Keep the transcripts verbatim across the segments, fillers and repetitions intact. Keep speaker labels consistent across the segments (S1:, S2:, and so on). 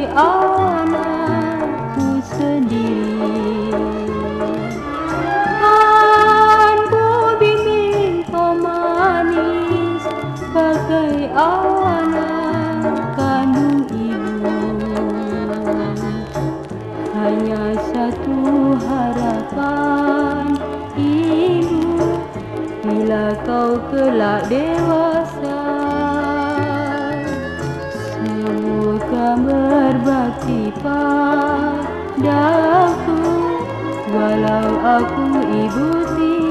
S1: anakku sendiri. Kan ku bimbing kau manis bagai anak kandung ibu. Hanya satu harapan ibu, bila kau kelak dewasa, semoga berbakti padaku walau aku ibu tiri.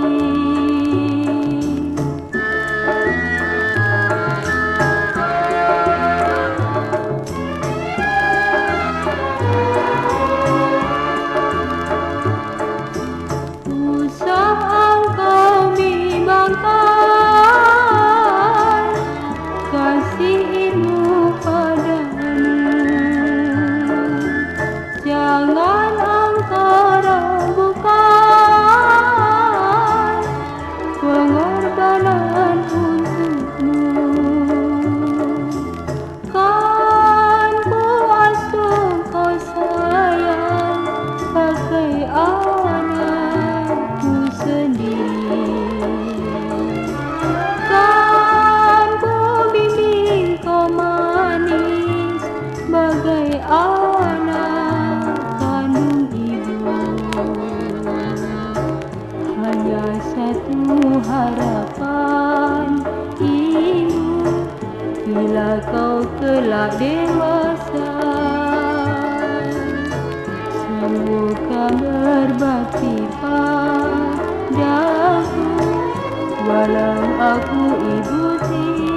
S1: Usah engkau bimbangkan kasihmu padamu, jangan engkau ragukan pengorbanan untukmu. Kan ku asuh kau sayang bagai anakku sendiri. Kan ku bimbing kau manis bagai anak kandung ibu. Hanya satu harapan ibu, bila kau kelak dewasa, semoga berbakti padaku walau aku ibu tiri.